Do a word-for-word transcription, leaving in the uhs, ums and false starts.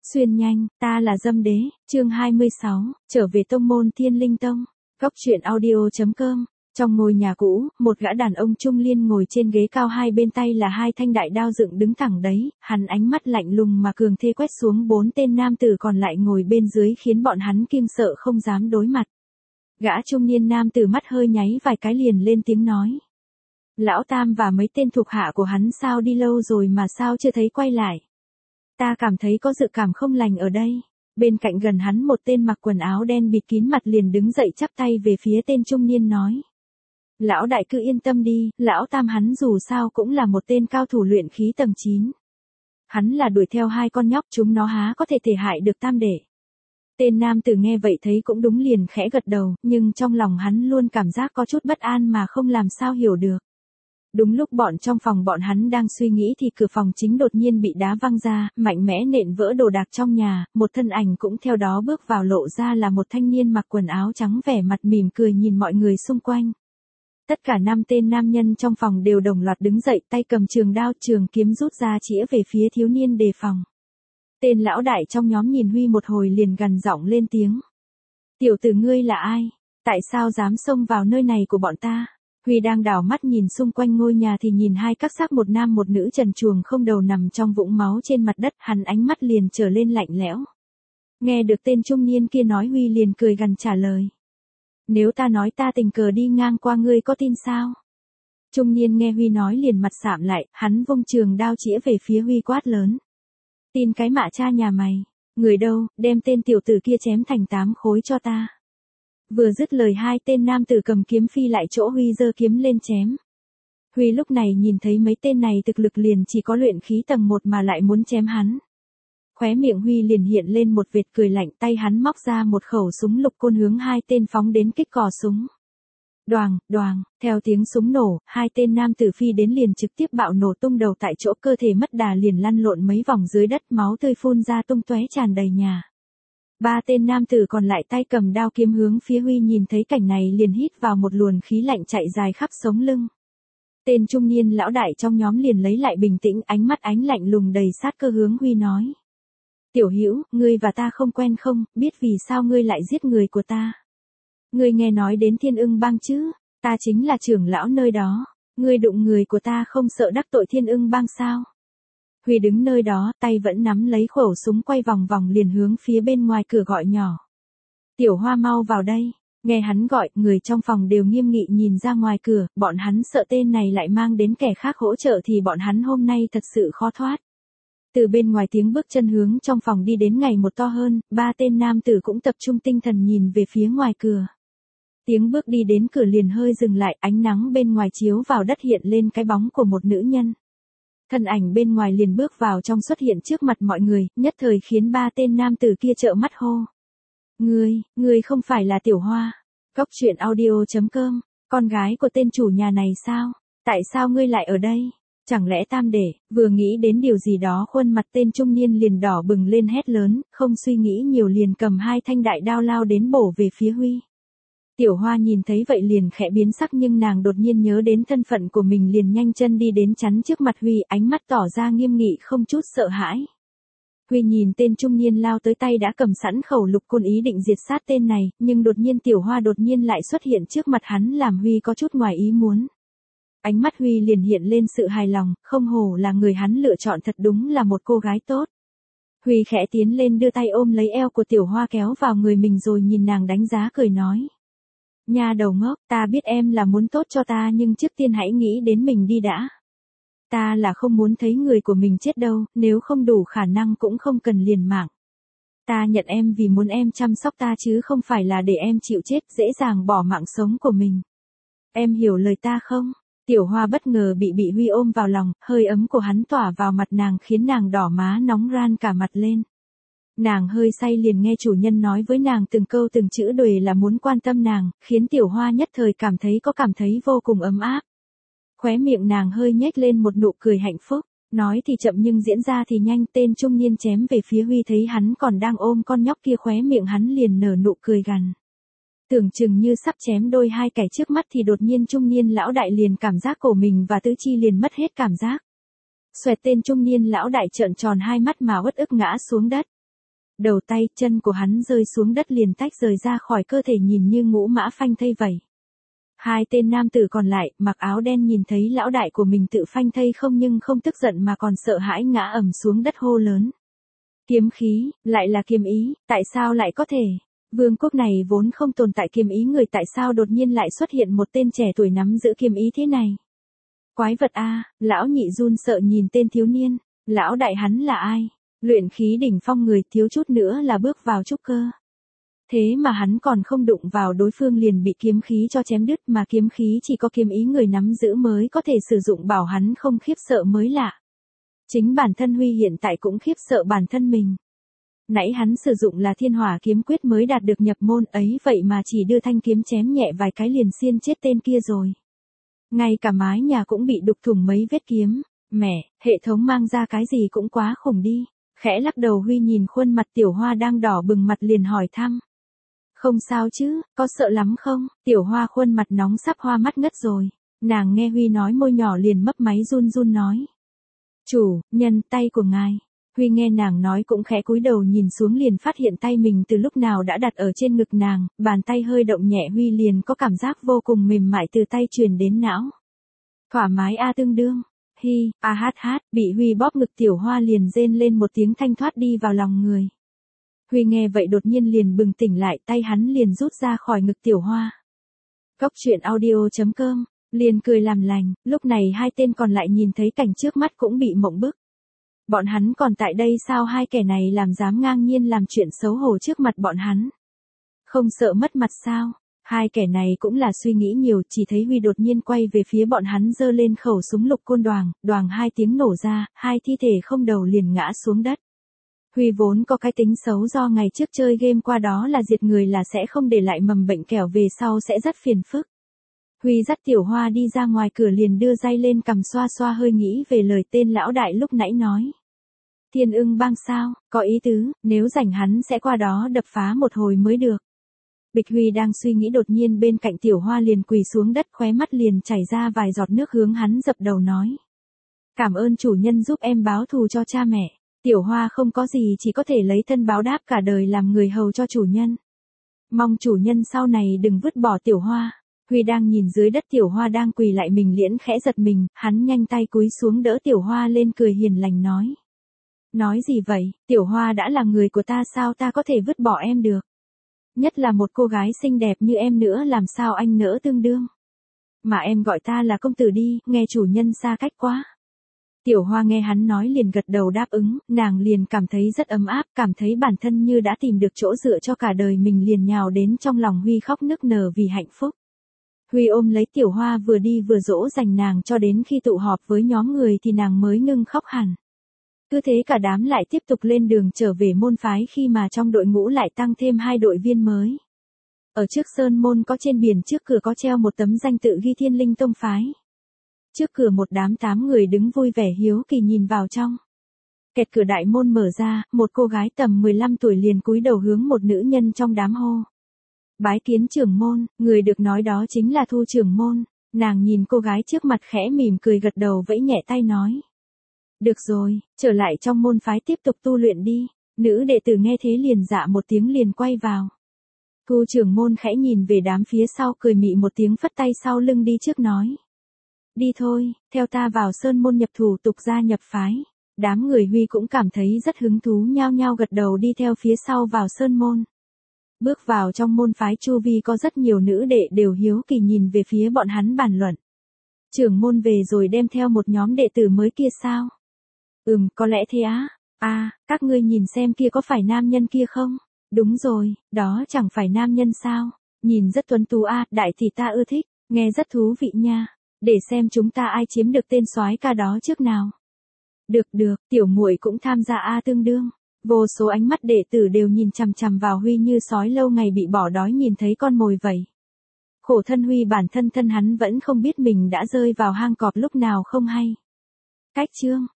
Xuyên nhanh, ta là Dâm Đế, chương hai mươi sáu, trở về tông môn Thiên Linh Tông. Góc truyện audio chấm com. Trong ngôi nhà cũ, một gã đàn ông trung niên ngồi trên ghế cao, hai bên tay là hai thanh đại đao dựng đứng thẳng đấy, hắn ánh mắt lạnh lùng mà cường thế quét xuống bốn tên nam tử còn lại ngồi bên dưới, khiến bọn hắn kinh sợ không dám đối mặt. Gã trung niên nam tử mắt hơi nháy vài cái liền lên tiếng nói: Lão Tam và mấy tên thuộc hạ của hắn sao đi lâu rồi mà sao chưa thấy quay lại? Ta cảm thấy có dự cảm không lành ở đây. Bên cạnh gần hắn một tên mặc quần áo đen bịt kín mặt liền đứng dậy chắp tay về phía tên trung niên nói: Lão đại cứ yên tâm đi, lão Tam hắn dù sao cũng là một tên cao thủ luyện khí tầng chín. Hắn là đuổi theo hai con nhóc, chúng nó há có thể thể hại được Tam đệ. Tên nam tử nghe vậy thấy cũng đúng liền khẽ gật đầu, nhưng trong lòng hắn luôn cảm giác có chút bất an mà không làm sao hiểu được. Đúng lúc bọn trong phòng bọn hắn đang suy nghĩ thì cửa phòng chính đột nhiên bị đá văng ra, mạnh mẽ nện vỡ đồ đạc trong nhà, một thân ảnh cũng theo đó bước vào, lộ ra là một thanh niên mặc quần áo trắng vẻ mặt mỉm cười nhìn mọi người xung quanh. Tất cả năm tên nam nhân trong phòng đều đồng loạt đứng dậy, tay cầm trường đao trường kiếm rút ra chĩa về phía thiếu niên đề phòng. Tên lão đại trong nhóm nhìn Huy một hồi liền gằn giọng lên tiếng: Tiểu tử ngươi là ai? Tại sao dám xông vào nơi này của bọn ta? Huy đang đảo mắt nhìn xung quanh ngôi nhà thì nhìn hai các xác một nam một nữ trần truồng không đầu nằm trong vũng máu trên mặt đất, hắn ánh mắt liền trở lên lạnh lẽo. Nghe được tên trung niên kia nói, Huy liền cười gằn trả lời: Nếu ta nói ta tình cờ đi ngang qua, ngươi có tin sao? Trung niên nghe Huy nói liền mặt sạm lại, hắn vung trường đao chĩa về phía Huy quát lớn: Tin cái mạ cha nhà mày, người đâu, đem tên tiểu tử kia chém thành tám khối cho ta. Vừa dứt lời, hai tên nam tử cầm kiếm phi lại chỗ Huy giơ kiếm lên chém. Huy lúc này nhìn thấy mấy tên này thực lực liền chỉ có luyện khí tầng một mà lại muốn chém hắn. Khóe miệng Huy liền hiện lên một vệt cười lạnh, tay hắn móc ra một khẩu súng lục côn hướng hai tên phóng đến kích cò súng. Đoàng, đoàng, theo tiếng súng nổ, hai tên nam tử phi đến liền trực tiếp bạo nổ tung đầu tại chỗ, cơ thể mất đà liền lăn lộn mấy vòng dưới đất, máu tươi phun ra tung tóe tràn đầy nhà. Ba tên nam tử còn lại tay cầm đao kiếm hướng phía Huy, nhìn thấy cảnh này liền hít vào một luồng khí lạnh chạy dài khắp sống lưng. Tên trung niên lão đại trong nhóm liền lấy lại bình tĩnh, ánh mắt ánh lạnh lùng đầy sát cơ hướng Huy nói: Tiểu Hữu, ngươi và ta không quen không, biết vì sao ngươi lại giết người của ta? Ngươi nghe nói đến Thiên Ưng Bang chứ? Ta chính là trưởng lão nơi đó. Ngươi đụng người của ta không sợ đắc tội Thiên Ưng Bang sao? Huy đứng nơi đó, tay vẫn nắm lấy khẩu súng, quay vòng vòng liền hướng phía bên ngoài cửa gọi nhỏ: Tiểu Hoa mau vào đây. Nghe hắn gọi, người trong phòng đều nghiêm nghị nhìn ra ngoài cửa, bọn hắn sợ tên này lại mang đến kẻ khác hỗ trợ thì bọn hắn hôm nay thật sự khó thoát. Từ bên ngoài tiếng bước chân hướng trong phòng đi đến ngày một to hơn, ba tên nam tử cũng tập trung tinh thần nhìn về phía ngoài cửa. Tiếng bước đi đến cửa liền hơi dừng lại, ánh nắng bên ngoài chiếu vào đất hiện lên cái bóng của một nữ nhân. Thân ảnh bên ngoài liền bước vào trong, xuất hiện trước mặt mọi người, nhất thời khiến ba tên nam tử kia trợn mắt hô: Ngươi, ngươi không phải là Tiểu Hoa? Góc truyện audio chấm com, con gái của tên chủ nhà này sao? Tại sao ngươi lại ở đây? Chẳng lẽ Tam đệ? Vừa nghĩ đến điều gì đó, khuôn mặt tên trung niên liền đỏ bừng lên, hét lớn, không suy nghĩ nhiều liền cầm hai thanh đại đao lao đến bổ về phía Huy. Tiểu Hoa nhìn thấy vậy liền khẽ biến sắc, nhưng nàng đột nhiên nhớ đến thân phận của mình liền nhanh chân đi đến chắn trước mặt Huy, ánh mắt tỏ ra nghiêm nghị không chút sợ hãi. Huy nhìn tên trung niên lao tới, tay đã cầm sẵn khẩu lục côn ý định diệt sát tên này, nhưng đột nhiên Tiểu Hoa đột nhiên lại xuất hiện trước mặt hắn, làm Huy có chút ngoài ý muốn. Ánh mắt Huy liền hiện lên sự hài lòng, không hổ là người hắn lựa chọn, thật đúng là một cô gái tốt. Huy khẽ tiến lên đưa tay ôm lấy eo của Tiểu Hoa kéo vào người mình rồi nhìn nàng đánh giá cười nói: Nha đầu ngốc, ta biết em là muốn tốt cho ta, nhưng trước tiên hãy nghĩ đến mình đi đã. Ta là không muốn thấy người của mình chết đâu, nếu không đủ khả năng cũng không cần liều mạng. Ta nhận em vì muốn em chăm sóc ta chứ không phải là để em chịu chết, dễ dàng bỏ mạng sống của mình. Em hiểu lời ta không? Tiểu Hoa bất ngờ bị bị Huy ôm vào lòng, hơi ấm của hắn tỏa vào mặt nàng khiến nàng đỏ má nóng ran cả mặt lên. Nàng hơi say liền nghe chủ nhân nói với nàng từng câu từng chữ đuổi là muốn quan tâm nàng, khiến Tiểu Hoa nhất thời cảm thấy có cảm thấy vô cùng ấm áp. Khóe miệng nàng hơi nhếch lên một nụ cười hạnh phúc, nói thì chậm nhưng diễn ra thì nhanh, tên trung niên chém về phía Huy thấy hắn còn đang ôm con nhóc kia, khóe miệng hắn liền nở nụ cười gằn. Tưởng chừng như sắp chém đôi hai kẻ trước mắt thì đột nhiên trung niên lão đại liền cảm giác cổ mình và tứ chi liền mất hết cảm giác. Xoẹt, tên trung niên lão đại trợn tròn hai mắt mà uất ức ngã xuống đất. Đầu tay, chân của hắn rơi xuống đất liền tách rời ra khỏi cơ thể nhìn như ngũ mã phanh thây vậy. Hai tên nam tử còn lại, mặc áo đen nhìn thấy lão đại của mình tự phanh thây không nhưng không tức giận mà còn sợ hãi ngã ầm xuống đất hô lớn. Kiếm khí, lại là kiếm ý, tại sao lại có thể? Vương quốc này vốn không tồn tại kiếm ý người tại sao đột nhiên lại xuất hiện một tên trẻ tuổi nắm giữ kiếm ý thế này? Quái vật a, lão nhị run sợ nhìn tên thiếu niên, lão đại hắn là ai? Luyện khí đỉnh phong người thiếu chút nữa là bước vào trúc cơ. Thế mà hắn còn không đụng vào đối phương liền bị kiếm khí cho chém đứt mà kiếm khí chỉ có kiếm ý người nắm giữ mới có thể sử dụng bảo hắn không khiếp sợ mới lạ. Chính bản thân Huy hiện tại cũng khiếp sợ bản thân mình. Nãy hắn sử dụng là thiên hỏa kiếm quyết mới đạt được nhập môn ấy vậy mà chỉ đưa thanh kiếm chém nhẹ vài cái liền xiên chết tên kia rồi. Ngay cả mái nhà cũng bị đục thủng mấy vết kiếm. Mẹ, hệ thống mang ra cái gì cũng quá khủng đi. Khẽ lắc đầu Huy nhìn khuôn mặt Tiểu Hoa đang đỏ bừng mặt liền hỏi thăm. Không sao chứ, có sợ lắm không? Tiểu Hoa khuôn mặt nóng sắp hoa mắt ngất rồi. Nàng nghe Huy nói môi nhỏ liền mấp máy run run nói. Chủ, nhân tay của ngài. Huy nghe nàng nói cũng khẽ cúi đầu nhìn xuống liền phát hiện tay mình từ lúc nào đã đặt ở trên ngực nàng, bàn tay hơi động nhẹ Huy liền có cảm giác vô cùng mềm mại từ tay truyền đến não. Thoải mái a tương đương. Hi, a hát hát, bị Huy bóp ngực Tiểu Hoa liền rên lên một tiếng thanh thoát đi vào lòng người. Huy nghe vậy đột nhiên liền bừng tỉnh lại tay hắn liền rút ra khỏi ngực Tiểu Hoa. Góc truyện audio chấm com, liền cười làm lành, lúc này hai tên còn lại nhìn thấy cảnh trước mắt cũng bị mộng bức. Bọn hắn còn tại đây sao hai kẻ này làm dám ngang nhiên làm chuyện xấu hổ trước mặt bọn hắn. Không sợ mất mặt sao? Hai kẻ này cũng là suy nghĩ nhiều, chỉ thấy Huy đột nhiên quay về phía bọn hắn giơ lên khẩu súng lục côn đoàng, đoàng hai tiếng nổ ra, hai thi thể không đầu liền ngã xuống đất. Huy vốn có cái tính xấu do ngày trước chơi game qua đó là diệt người là sẽ không để lại mầm bệnh kẻo về sau sẽ rất phiền phức. Huy dắt Tiểu Hoa đi ra ngoài cửa liền đưa tay lên cầm xoa xoa hơi nghĩ về lời tên lão đại lúc nãy nói. Thiên ưng bang sao, có ý tứ, nếu rảnh hắn sẽ qua đó đập phá một hồi mới được. Bịch Huy đang suy nghĩ đột nhiên bên cạnh Tiểu Hoa liền quỳ xuống đất khóe mắt liền chảy ra vài giọt nước hướng hắn dập đầu nói. Cảm ơn chủ nhân giúp em báo thù cho cha mẹ. Tiểu Hoa không có gì chỉ có thể lấy thân báo đáp cả đời làm người hầu cho chủ nhân. Mong chủ nhân sau này đừng vứt bỏ Tiểu Hoa. Huy đang nhìn dưới đất Tiểu Hoa đang quỳ lại mình liễn khẽ giật mình, hắn nhanh tay cúi xuống đỡ Tiểu Hoa lên cười hiền lành nói. Nói gì vậy, Tiểu Hoa đã là người của ta sao ta có thể vứt bỏ em được. Nhất là một cô gái xinh đẹp như em nữa làm sao anh nỡ tương đương. Mà em gọi ta là công tử đi, nghe chủ nhân xa cách quá. Tiểu Hoa nghe hắn nói liền gật đầu đáp ứng, nàng liền cảm thấy rất ấm áp, cảm thấy bản thân như đã tìm được chỗ dựa cho cả đời mình liền nhào đến trong lòng Huy khóc nức nở vì hạnh phúc. Huy ôm lấy Tiểu Hoa vừa đi vừa dỗ dành nàng cho đến khi tụ họp với nhóm người thì nàng mới ngưng khóc hẳn. Cứ thế cả đám lại tiếp tục lên đường trở về môn phái khi mà trong đội ngũ lại tăng thêm hai đội viên mới. Ở trước sơn môn có trên biển trước cửa có treo một tấm danh tự ghi Thiên Linh Tông phái. Trước cửa một đám tám người đứng vui vẻ hiếu kỳ nhìn vào trong. Kẹt cửa đại môn mở ra, một cô gái tầm mười lăm tuổi liền cúi đầu hướng một nữ nhân trong đám hô. Bái kiến trưởng môn, người được nói đó chính là Thu trưởng môn. Nàng nhìn cô gái trước mặt khẽ mỉm cười gật đầu vẫy nhẹ tay nói. Được rồi, trở lại trong môn phái tiếp tục tu luyện đi. Nữ đệ tử nghe thế liền dạ một tiếng liền quay vào. Thu trưởng môn khẽ nhìn về đám phía sau cười mị một tiếng phất tay sau lưng đi trước nói. Đi thôi, theo ta vào sơn môn nhập thủ tục gia nhập phái. Đám người Huy cũng cảm thấy rất hứng thú nhao nhao gật đầu đi theo phía sau vào sơn môn. Bước vào trong môn phái chu vi có rất nhiều nữ đệ đều hiếu kỳ nhìn về phía bọn hắn bàn luận. Trưởng môn về rồi đem theo một nhóm đệ tử mới kia sao? Ừm, có lẽ thế á. À, các ngươi nhìn xem kia có phải nam nhân kia không? Đúng rồi, đó chẳng phải nam nhân sao? Nhìn rất tuấn tú a, à, đại tỷ ta ưa thích, nghe rất thú vị nha. Để xem chúng ta ai chiếm được tên soái ca đó trước nào. Được được, tiểu muội cũng tham gia a à tương đương. Vô số ánh mắt đệ tử đều nhìn chằm chằm vào Huy như sói lâu ngày bị bỏ đói nhìn thấy con mồi vậy. Khổ thân Huy bản thân thân hắn vẫn không biết mình đã rơi vào hang cọp lúc nào không hay. Cách chương